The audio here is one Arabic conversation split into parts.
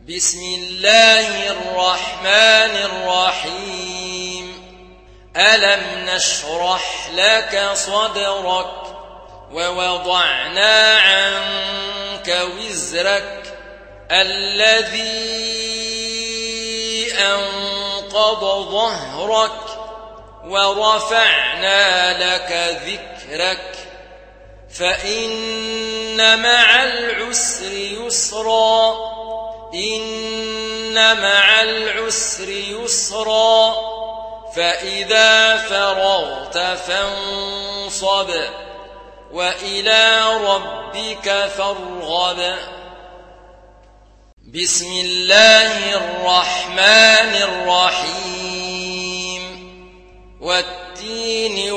بسم الله الرحمن الرحيم ألم نشرح لك صدرك ووضعنا عنك وزرك الذي أنقض ظهرك ورفعنا لك ذكرك فإن مع العسر يسرا إن مع العسر يسرا فإذا فرغت فانصب وإلى ربك فارغب بسم الله الرحمن الرحيم والتين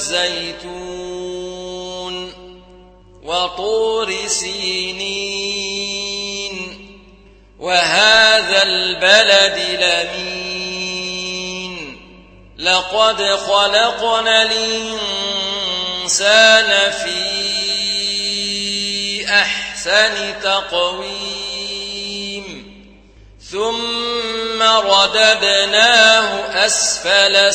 والزيتون وطور سينين وهذا البلد الأمين لقد خلقنا الإنسان في أحسن تقويم ثم رددناه أسفل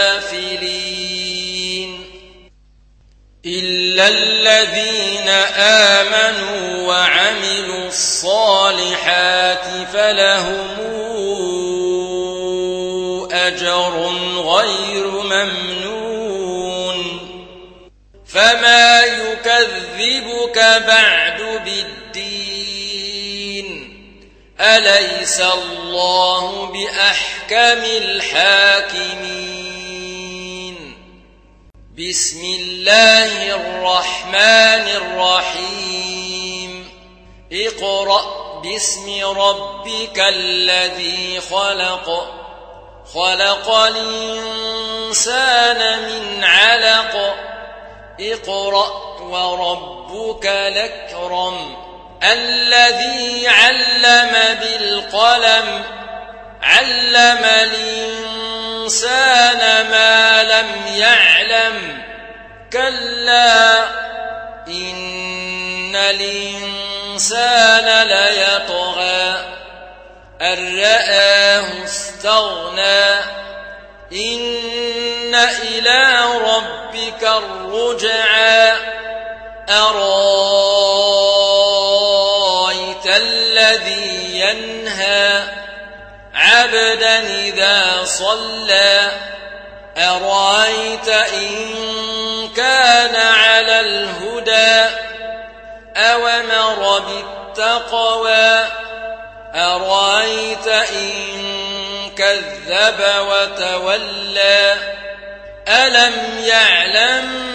سافلين إلا الذين آمنوا وعملوا الصالحات فلهم أجر غير ممنون فما يكذبك بعد بالدين أليس الله بأحكم الحاكمين بسم الله الرحمن الرحيم اقرأ باسم ربك الذي خلق خلق الإنسان من علق اقرأ وربك الأكرم الذي علم بالقلم علم الإنسان ما لم يعلم كلا إن الإنسان ليطغى أن رآه استغنى إن إلى ربك الرجعى أرأيت الذي ينهى عبدا إذا صلى أرأيت إن كان على الهدى أوامر بالتقوى أرأيت إن كذب وتولى ألم يعلم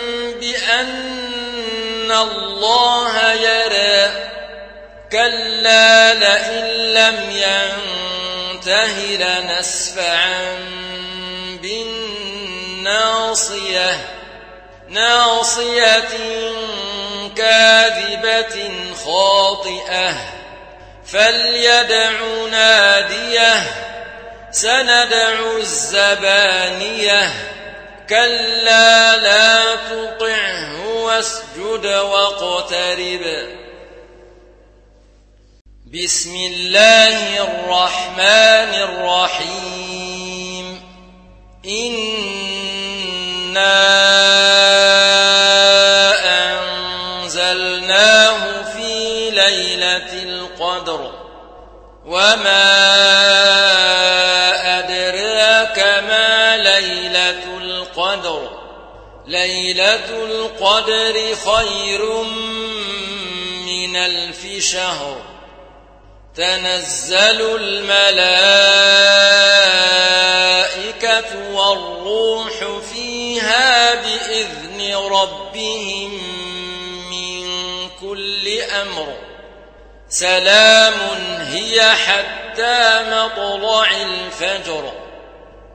بأن الله يرى كلا لئن لم ينته لنسفعا بالناصية ناصية كاذبة خاطئة فليدع ناديه سندع الزبانية كلا لا تطعه واسجد واقترب بسم الله الرحمن الرحيم إنا أنزلناه في ليلة القدر وما أدراك ما ليلة القدر ليلة القدر خير من 1000 شهر تنزل الملائكة والروح فيها بإذن ربهم من كل أمر سلام هي حتى مطلع الفجر